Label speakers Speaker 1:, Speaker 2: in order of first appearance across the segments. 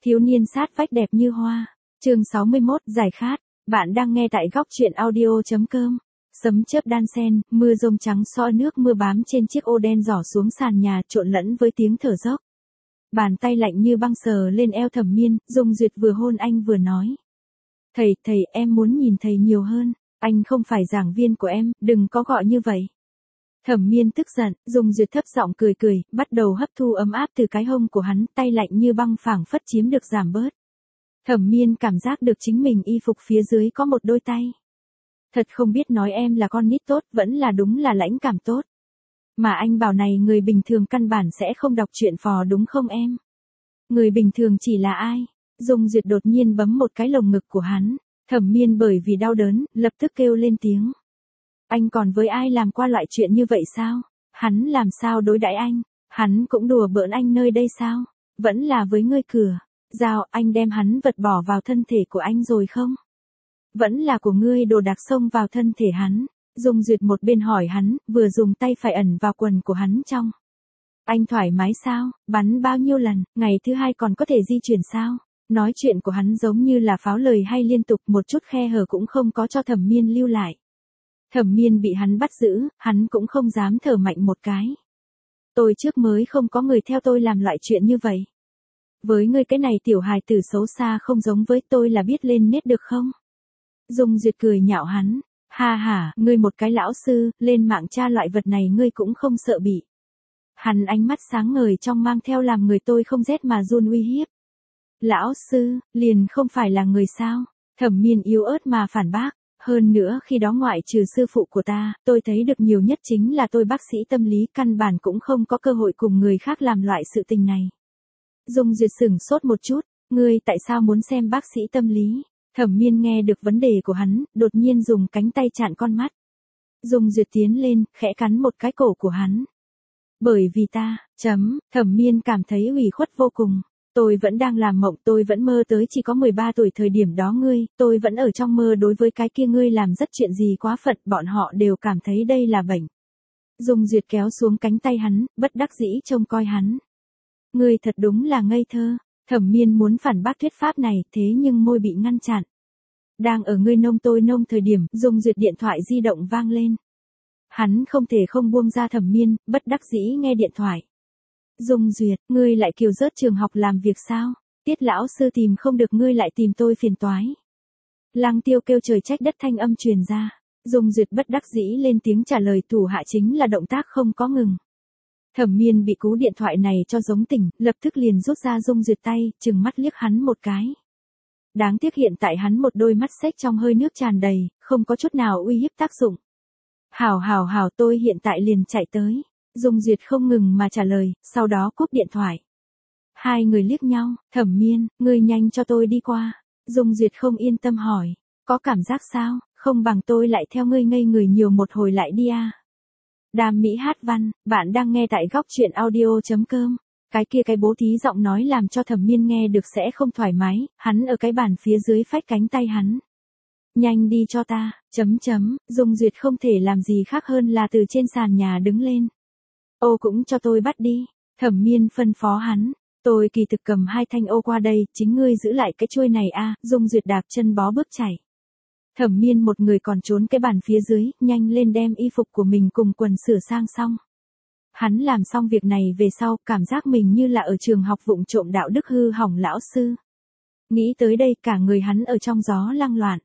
Speaker 1: Thiếu niên sát vách đẹp như hoa. Chương 61, giải khát. Bạn đang nghe tại góc truyện audio.com. Sấm chớp đan sen, mưa rông trắng soi nước mưa bám trên chiếc ô đen giỏ xuống sàn nhà trộn lẫn với tiếng thở dốc. Bàn tay lạnh như băng sờ lên eo Thẩm Miên, Dung Duyệt vừa hôn anh vừa nói. Thầy, em muốn nhìn thầy nhiều hơn, anh không phải giảng viên của em, đừng có gọi như vậy. Thẩm Miên tức giận, Dung Duyệt thấp giọng cười, bắt đầu hấp thu ấm áp từ cái hông của hắn, tay lạnh như băng phảng phất chiếm được giảm bớt. Thẩm Miên cảm giác được chính mình y phục phía dưới có một đôi tay. Thật không biết nói em là con nít tốt, vẫn là đúng là lãnh cảm tốt. Mà anh bảo này người bình thường căn bản sẽ không đọc truyện phò đúng không em? Người bình thường chỉ là ai? Dung Duyệt đột nhiên bấm một cái lồng ngực của hắn. Thẩm Miên bởi vì đau đớn, lập tức kêu lên tiếng. Anh còn với ai làm qua loại chuyện như vậy sao? Hắn làm sao đối đãi anh? Hắn cũng đùa bỡn anh nơi đây sao? Vẫn là với ngươi cửa. Giao, anh đem hắn vật bỏ vào thân thể của anh rồi không? Vẫn là của ngươi đồ đạc xông vào thân thể hắn. Dung Duyệt một bên hỏi hắn, vừa dùng tay phải ẩn vào quần của hắn trong. Anh thoải mái sao? Bắn bao nhiêu lần? Ngày thứ hai còn có thể di chuyển sao? Nói chuyện của hắn giống như là pháo lời hay liên tục, một chút khe hở cũng không có cho Thẩm Miên lưu lại. Thẩm Miên bị hắn bắt giữ, hắn cũng không dám thở mạnh một cái. Tôi trước mới không có người theo tôi làm loại chuyện như vậy. Với ngươi cái này tiểu hài tử xấu xa không giống với tôi là biết lên nết được không? Dung Duyệt cười nhạo hắn. Ha, ngươi một cái lão sư, lên mạng tra loại vật này ngươi cũng không sợ bị. Hắn ánh mắt sáng ngời trong mang theo làm người tôi không rét mà run uy hiếp. Lão sư, liền không phải là người sao? Thẩm Miên yếu ớt mà phản bác. Hơn nữa khi đó ngoại trừ sư phụ của ta, tôi thấy được nhiều nhất chính là tôi bác sĩ tâm lý, căn bản cũng không có cơ hội cùng người khác làm loại sự tình này. Dung Duyệt sửng sốt một chút, ngươi tại sao muốn xem bác sĩ tâm lý? Thẩm Miên nghe được vấn đề của hắn, đột nhiên dùng cánh tay chặn con mắt. Dung Duyệt tiến lên, khẽ cắn một cái cổ của hắn. Bởi vì ta, Thẩm Miên cảm thấy ủy khuất vô cùng. Tôi vẫn đang làm mộng, tôi vẫn mơ tới chỉ có 13 tuổi thời điểm đó ngươi, tôi vẫn ở trong mơ đối với cái kia ngươi làm rất chuyện gì quá phận, bọn họ đều cảm thấy đây là bệnh. Dung Duyệt kéo xuống cánh tay hắn, bất đắc dĩ trông coi hắn. Ngươi thật đúng là ngây thơ. Thẩm Miên muốn phản bác thuyết pháp này, thế nhưng môi bị ngăn chặn. Đang ở ngươi nông tôi nông thời điểm, Dung Duyệt điện thoại di động vang lên. Hắn không thể không buông ra Thẩm Miên, bất đắc dĩ nghe điện thoại. Dung Duyệt, ngươi lại kiều rớt trường học làm việc sao? Tiết lão sư tìm không được ngươi lại tìm tôi phiền toái. Lăng Tiêu kêu trời trách đất thanh âm truyền ra. Dung Duyệt bất đắc dĩ lên tiếng trả lời, thủ hạ chính là động tác không có ngừng. Thẩm Miên bị cú điện thoại này cho giống tỉnh, lập tức liền rút ra Dung Duyệt tay, trừng mắt liếc hắn một cái. Đáng tiếc hiện tại hắn một đôi mắt xếch trong hơi nước tràn đầy, không có chút nào uy hiếp tác dụng. Hảo, tôi hiện tại liền chạy tới. Dung Duyệt không ngừng mà trả lời, sau đó cúp điện thoại. Hai người liếc nhau, Thẩm Miên, ngươi nhanh cho tôi đi qua. Dung Duyệt không yên tâm hỏi, có cảm giác sao, không bằng tôi lại theo ngươi ngây người nhiều một hồi lại đi à. Đàm Mỹ Hát Văn, bạn đang nghe tại góc truyện audio.com. Cái bố thí giọng nói làm cho Thẩm Miên nghe được sẽ không thoải mái, hắn ở cái bàn phía dưới phách cánh tay hắn. Nhanh đi cho ta, Dung Duyệt không thể làm gì khác hơn là từ trên sàn nhà đứng lên. Ô cũng cho tôi bắt đi. Thẩm Miên phân phó hắn. Tôi kỳ thực cầm hai thanh ô qua đây, chính ngươi giữ lại cái chuôi này a. Dung Duyệt đạp chân bó bước chạy. Thẩm Miên một người còn trốn cái bàn phía dưới, nhanh lên đem y phục của mình cùng quần sửa sang xong. Hắn làm xong việc này về sau, cảm giác mình như là ở trường học vụng trộm đạo đức hư hỏng lão sư. Nghĩ tới đây cả người hắn ở trong gió lăng loạn.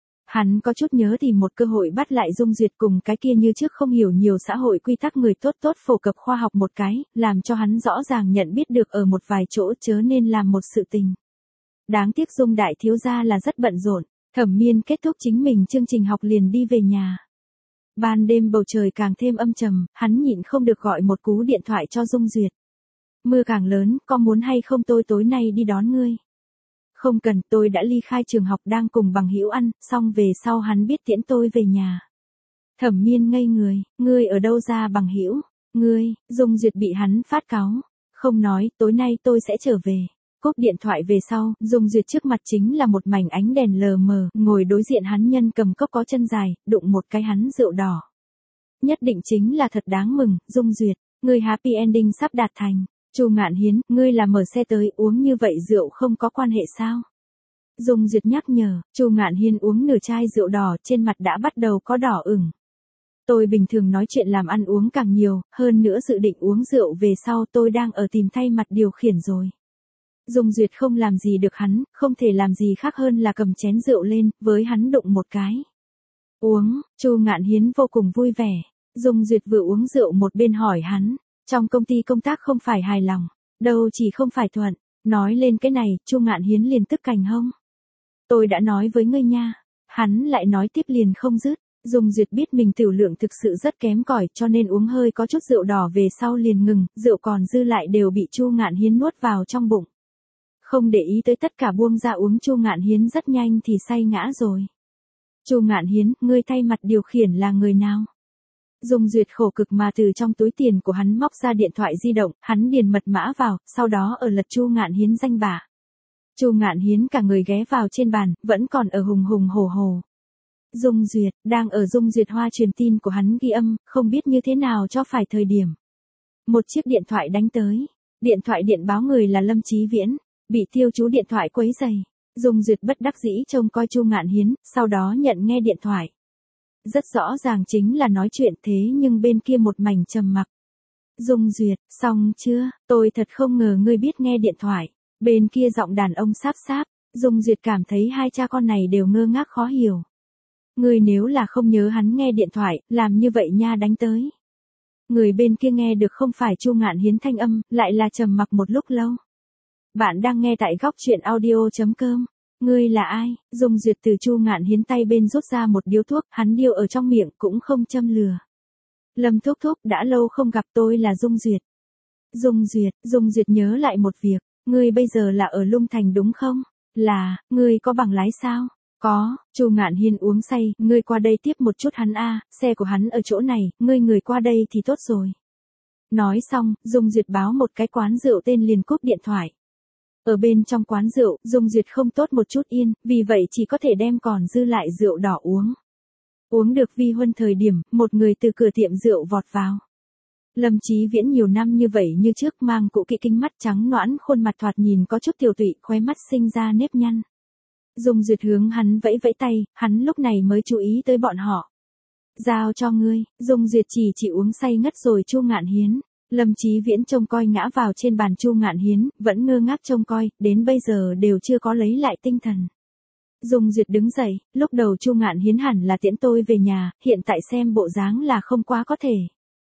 Speaker 1: Hắn có chút nhớ tìm một cơ hội bắt lại Dung Duyệt cùng cái kia như trước không hiểu nhiều xã hội quy tắc người tốt phổ cập khoa học một cái, làm cho hắn rõ ràng nhận biết được ở một vài chỗ chớ nên làm một sự tình. Đáng tiếc Dung đại thiếu gia là rất bận rộn. Thẩm Miên kết thúc chính mình chương trình học liền đi về nhà. Ban đêm bầu trời càng thêm âm trầm, hắn nhịn không được gọi một cú điện thoại cho Dung Duyệt. Mưa càng lớn, có muốn hay không tôi tối nay đi đón ngươi? Không cần, tôi đã ly khai trường học đang cùng bằng hữu ăn, xong về sau hắn biết tiễn tôi về nhà. Thẩm Miên ngây người, ngươi ở đâu ra bằng hữu? Ngươi, Dung Duyệt bị hắn phát cáu. Không nói, tối nay tôi sẽ trở về. Cúp điện thoại về sau, Dung Duyệt trước mặt chính là một mảnh ánh đèn lờ mờ, ngồi đối diện hắn nhân cầm cốc có chân dài, đụng một cái hắn rượu đỏ. Nhất định chính là thật đáng mừng, Dung Duyệt, ngươi happy ending sắp đạt thành. Chu Ngạn Hiến, ngươi là mở xe tới, uống như vậy rượu không có quan hệ sao? Dung Duyệt nhắc nhở, Chu Ngạn Hiên uống nửa chai rượu đỏ, trên mặt đã bắt đầu có đỏ ửng. Tôi bình thường nói chuyện làm ăn uống càng nhiều, hơn nữa dự định uống rượu về sau, tôi đang ở tìm thay mặt điều khiển rồi. Dung Duyệt không làm gì được hắn, không thể làm gì khác hơn là cầm chén rượu lên, với hắn đụng một cái. Uống, Chu Ngạn Hiến vô cùng vui vẻ. Dung Duyệt vừa uống rượu một bên hỏi hắn, trong công ty công tác không phải hài lòng, đâu chỉ không phải thuận. Nói lên cái này, Chu Ngạn Hiến liền tức cành hông. Tôi đã nói với ngươi nha. Hắn lại nói tiếp liền không dứt. Dung Duyệt biết mình tiểu lượng thực sự rất kém cỏi, cho nên uống hơi có chút rượu đỏ về sau liền ngừng, rượu còn dư lại đều bị Chu Ngạn Hiến nuốt vào trong bụng. Không để ý tới tất cả buông ra uống, Chu Ngạn Hiến rất nhanh thì say ngã rồi. Chu Ngạn Hiến, ngươi thay mặt điều khiển là người nào? Dung Duyệt khổ cực mà từ trong túi tiền của hắn móc ra điện thoại di động, hắn điền mật mã vào, sau đó ở lật Chu Ngạn Hiến danh bạ. Chu Ngạn Hiến cả người ghé vào trên bàn, vẫn còn ở hùng hùng hổ hổ. Dung Duyệt, đang ở Dung Duyệt Hoa truyền tin của hắn ghi âm, không biết như thế nào cho phải thời điểm. Một chiếc điện thoại đánh tới. Điện thoại điện báo người là Lâm Chí Viễn, bị Tiêu Chú điện thoại quấy rầy. Dung Duyệt bất đắc dĩ trông coi Chu Ngạn Hiến, sau đó nhận nghe điện thoại. Rất rõ ràng chính là nói chuyện thế nhưng bên kia một mảnh trầm mặc. Dung Duyệt, xong chưa, tôi thật không ngờ ngươi biết nghe điện thoại. Bên kia giọng đàn ông sáp sáp, Dung Duyệt cảm thấy hai cha con này đều ngơ ngác khó hiểu. Ngươi nếu là không nhớ hắn nghe điện thoại, làm như vậy nha đánh tới. Người bên kia nghe được không phải Chu Ngạn Hiến thanh âm, lại là trầm mặc một lúc lâu. Bạn đang nghe tại góc truyện audio.com. Ngươi là ai? Dung Duyệt từ Chu Ngạn Hiến tay bên rút ra một điếu thuốc, hắn điêu ở trong miệng cũng không châm lửa. Lâm thúc thúc, đã lâu không gặp, tôi là Dung Duyệt. Dung Duyệt nhớ lại một việc, ngươi bây giờ là ở Lung Thành đúng không? Là, ngươi có bằng lái sao? Có, Chu Ngạn Hiên uống say, ngươi qua đây tiếp một chút hắn a, xe của hắn ở chỗ này, người qua đây thì tốt rồi. Nói xong, Dung Duyệt báo một cái quán rượu tên liền cúp điện thoại. Ở bên trong quán rượu, Dung Duyệt không tốt một chút yên, vì vậy chỉ có thể đem còn dư lại rượu đỏ uống. Uống được vi huân thời điểm, một người từ cửa tiệm rượu vọt vào. Lâm Chí Viễn nhiều năm như vậy như trước, mang cụ kỵ kính mắt trắng nõn, khuôn mặt thoạt nhìn có chút tiểu tụy, khóe mắt sinh ra nếp nhăn. Dung Duyệt hướng hắn vẫy vẫy tay, hắn lúc này mới chú ý tới bọn họ. Giao cho ngươi, Dung Duyệt chỉ uống say ngất rồi Chu Ngạn Hiến. Lâm Chí Viễn trông coi ngã vào trên bàn Chu Ngạn Hiến, vẫn ngơ ngác trông coi, đến bây giờ đều chưa có lấy lại tinh thần. Dung Duyệt đứng dậy, lúc đầu Chu Ngạn Hiến hẳn là tiễn tôi về nhà, hiện tại xem bộ dáng là không quá có thể.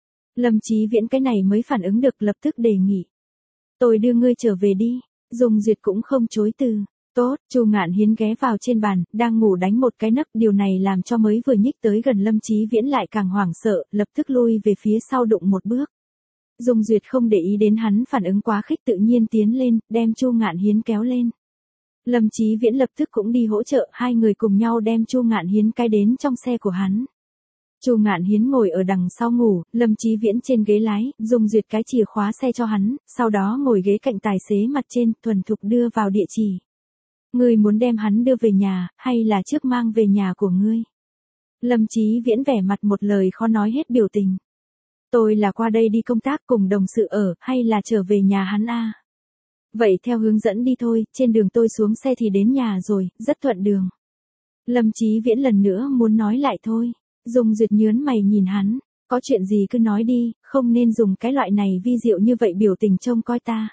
Speaker 1: Lâm Chí Viễn cái này mới phản ứng được, lập tức đề nghị. Tôi đưa ngươi trở về đi. Dung Duyệt cũng không chối từ. Tốt, Chu Ngạn Hiến ghé vào trên bàn, đang ngủ đánh một cái nấc, điều này làm cho mới vừa nhích tới gần Lâm Chí Viễn lại càng hoảng sợ, lập tức lui về phía sau đụng một bước. Dung Duyệt không để ý đến hắn phản ứng quá khích, tự nhiên tiến lên, đem Chu Ngạn Hiến kéo lên. Lâm Chí Viễn lập tức cũng đi hỗ trợ, hai người cùng nhau đem Chu Ngạn Hiến cái đến trong xe của hắn. Chu Ngạn Hiến ngồi ở đằng sau ngủ, Lâm Chí Viễn trên ghế lái, Dung Duyệt cái chìa khóa xe cho hắn, sau đó ngồi ghế cạnh tài xế mặt trên, thuần thục đưa vào địa chỉ. Ngươi muốn đem hắn đưa về nhà, hay là trước mang về nhà của ngươi? Lâm Chí Viễn vẻ mặt một lời khó nói hết biểu tình. Tôi là qua đây đi công tác cùng đồng sự ở, hay là trở về nhà hắn a? Vậy theo hướng dẫn đi thôi, trên đường tôi xuống xe thì đến nhà rồi, rất thuận đường. Lâm Chí Viễn lần nữa muốn nói lại thôi. Dung Duyệt nhớn mày nhìn hắn, có chuyện gì cứ nói đi, không nên dùng cái loại này vi diệu như vậy biểu tình trông coi ta.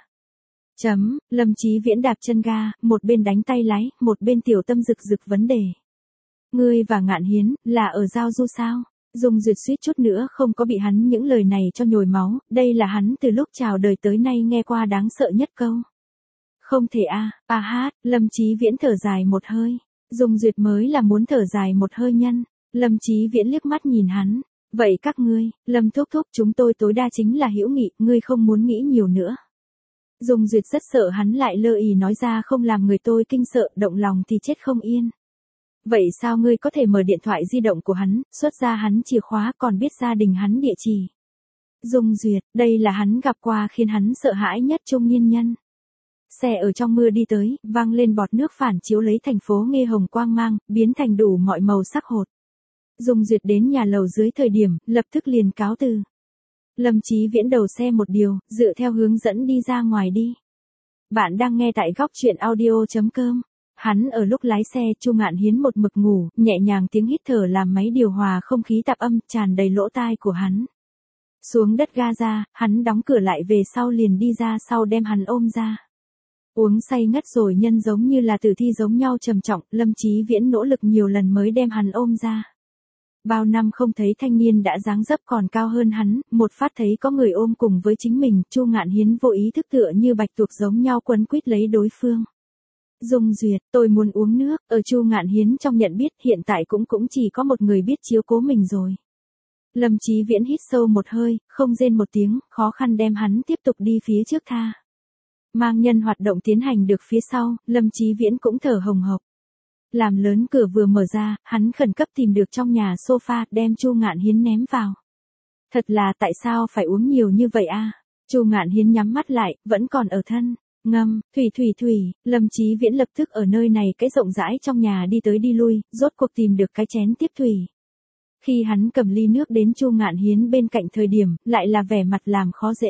Speaker 1: Lâm Chí Viễn đạp chân ga, một bên đánh tay lái, một bên tiểu tâm rực rực vấn đề. Ngươi và Ngạn Hiến, là ở giao du sao? Dung Duyệt suýt chút nữa không có bị hắn những lời này cho nhồi máu, đây là hắn từ lúc chào đời tới nay nghe qua đáng sợ nhất câu. Không thể hát, Lâm Chí Viễn thở dài một hơi. Dung Duyệt mới là muốn thở dài một hơi nhân. Lâm Chí Viễn liếc mắt nhìn hắn. Vậy các ngươi, Lâm thúc thúc, chúng tôi tối đa chính là hữu nghị, ngươi không muốn nghĩ nhiều nữa. Dung Duyệt rất sợ hắn lại lơ ì nói ra không làm người tôi kinh sợ, động lòng thì chết không yên. Vậy sao ngươi có thể mở điện thoại di động của hắn, xuất ra hắn chìa khóa, còn biết gia đình hắn địa chỉ? Dung Duyệt, đây là hắn gặp qua khiến hắn sợ hãi nhất trung niên nhân. Xe ở trong mưa đi tới, vang lên bọt nước phản chiếu lấy thành phố nghe hồng quang mang, biến thành đủ mọi màu sắc hột. Dung Duyệt đến nhà lầu dưới thời điểm, lập tức liền cáo từ. Lâm Chí Viễn đầu xe một điều, dựa theo hướng dẫn đi ra ngoài đi. Bạn đang nghe tại góc chuyện audio.com. Hắn ở lúc lái xe, Chu Ngạn Hiến một mực ngủ, nhẹ nhàng tiếng hít thở làm máy điều hòa không khí tạp âm tràn đầy lỗ tai của hắn. Xuống đất ga ra, hắn đóng cửa lại về sau liền đi ra sau đem hắn ôm ra. Uống say ngất rồi nhân giống như là tử thi giống nhau trầm trọng, Lâm Chí Viễn nỗ lực nhiều lần mới đem hắn ôm ra. Bao năm không thấy thanh niên đã dáng dấp còn cao hơn hắn, một phát thấy có người ôm cùng với chính mình, Chu Ngạn Hiến vô ý thức tựa như bạch tuộc giống nhau quấn quýt lấy đối phương. Dung Duyệt, tôi muốn uống nước, ở Chu Ngạn Hiến trong nhận biết hiện tại cũng chỉ có một người biết chiếu cố mình rồi. Lâm Chí Viễn hít sâu một hơi, không rên một tiếng, khó khăn đem hắn tiếp tục đi phía trước tha. Mang nhân hoạt động tiến hành được phía sau, Lâm Chí Viễn cũng thở hồng hộc. Làm lớn cửa vừa mở ra, hắn khẩn cấp tìm được trong nhà sofa, đem Chu Ngạn Hiến ném vào. Thật là tại sao phải uống nhiều như vậy a? Chu Ngạn Hiến nhắm mắt lại, vẫn còn ở thân. Ngâm, thủy, Lâm Chí Viễn lập tức ở nơi này cái rộng rãi trong nhà đi tới đi lui, rốt cuộc tìm được cái chén tiếp thủy. Khi hắn cầm ly nước đến Chu Ngạn Hiến bên cạnh thời điểm, lại là vẻ mặt làm khó dễ.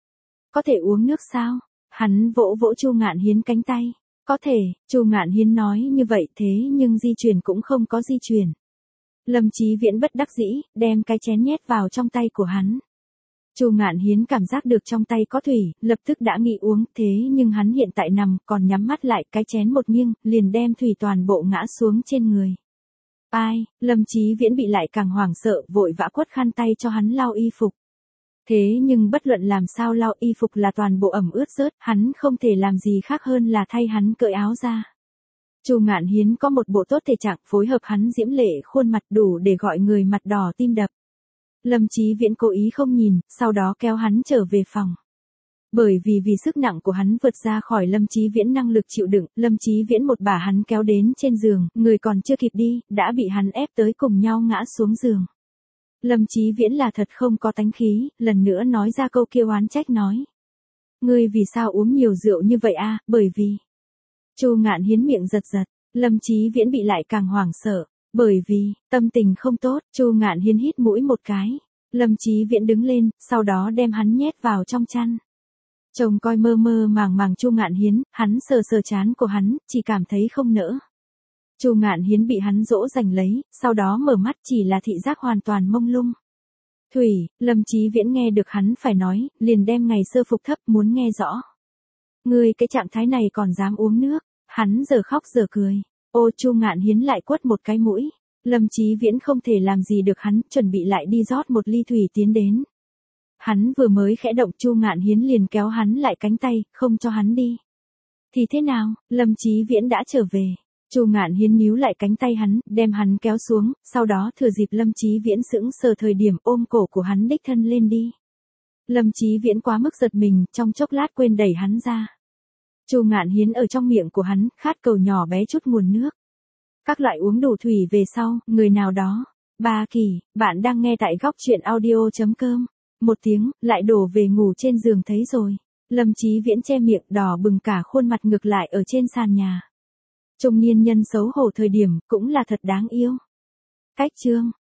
Speaker 1: Có thể uống nước sao? Hắn vỗ vỗ Chu Ngạn Hiến cánh tay. Có thể, Chu Ngạn Hiến nói như vậy thế nhưng di chuyển cũng không có di chuyển. Lâm Chí Viễn bất đắc dĩ, đem cái chén nhét vào trong tay của hắn. Chu Ngạn Hiến cảm giác được trong tay có thủy, lập tức đã nghĩ uống, thế nhưng hắn hiện tại nằm, còn nhắm mắt lại, cái chén một nghiêng, liền đem thủy toàn bộ ngã xuống trên người. Ai, Lâm Chí Viễn bị lại càng hoảng sợ, vội vã quất khăn tay cho hắn lau y phục. Thế nhưng bất luận làm sao lau y phục là toàn bộ ẩm ướt rớt, hắn không thể làm gì khác hơn là thay hắn cởi áo ra. Chu Ngạn Hiến có một bộ tốt thể trạng, phối hợp hắn diễm lệ khuôn mặt đủ để gọi người mặt đỏ tim đập. Lâm Chí Viễn cố ý không nhìn, sau đó kéo hắn trở về phòng. Bởi vì sức nặng của hắn vượt ra khỏi Lâm Chí Viễn năng lực chịu đựng, Lâm Chí Viễn một bả hắn kéo đến trên giường, người còn chưa kịp đi, đã bị hắn ép tới cùng nhau ngã xuống giường. Lâm Chí Viễn là thật không có tánh khí, lần nữa nói ra câu kia oán trách nói. Ngươi vì sao uống nhiều rượu như vậy a? Bởi vì... Chu Ngạn Hiến miệng giật giật, Lâm Chí Viễn bị lại càng hoảng sợ. Bởi vì, tâm tình không tốt, Chu Ngạn Hiến hít mũi một cái. Lâm Chí Viễn đứng lên, sau đó đem hắn nhét vào trong chăn. Chồng coi mơ mơ màng Chu Ngạn Hiến, hắn sờ sờ trán của hắn, chỉ cảm thấy không nỡ. Chu Ngạn Hiến bị hắn dỗ dành lấy, sau đó mở mắt chỉ là thị giác hoàn toàn mông lung. Thủy, Lâm Chí Viễn nghe được hắn phải nói, liền đem ngày sơ phục thấp muốn nghe rõ. Ngươi cái trạng thái này còn dám uống nước, hắn giờ khóc giờ cười. Ô Chu Ngạn Hiến lại quất một cái mũi. Lâm Chí Viễn không thể làm gì được hắn, chuẩn bị lại đi rót một ly thủy tiến đến. Hắn vừa mới khẽ động Chu Ngạn Hiến liền kéo hắn lại cánh tay, không cho hắn đi. Thì thế nào, Lâm Chí Viễn đã trở về. Chu Ngạn Hiến níu lại cánh tay hắn, đem hắn kéo xuống, sau đó thừa dịp Lâm Chí Viễn sững sờ thời điểm ôm cổ của hắn đích thân lên đi. Lâm Chí Viễn quá mức giật mình, trong chốc lát quên đẩy hắn ra. Chu Ngạn Hiến ở trong miệng của hắn, khát cầu nhỏ bé chút nguồn nước. Các loại uống đủ thủy về sau, người nào đó. Ba Kỳ, bạn đang nghe tại góc chuyện audio.com. Một tiếng, lại đổ về ngủ trên giường thấy rồi. Lâm Chí Viễn che miệng đỏ bừng cả khuôn mặt ngược lại ở trên sàn nhà. Trung niên nhân xấu hổ thời điểm, cũng là thật đáng yêu. Cách chương.